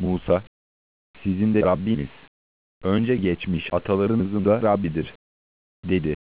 Musa, sizin de Rabbiniz, önce geçmiş atalarınızın da Rabbidir, dedi.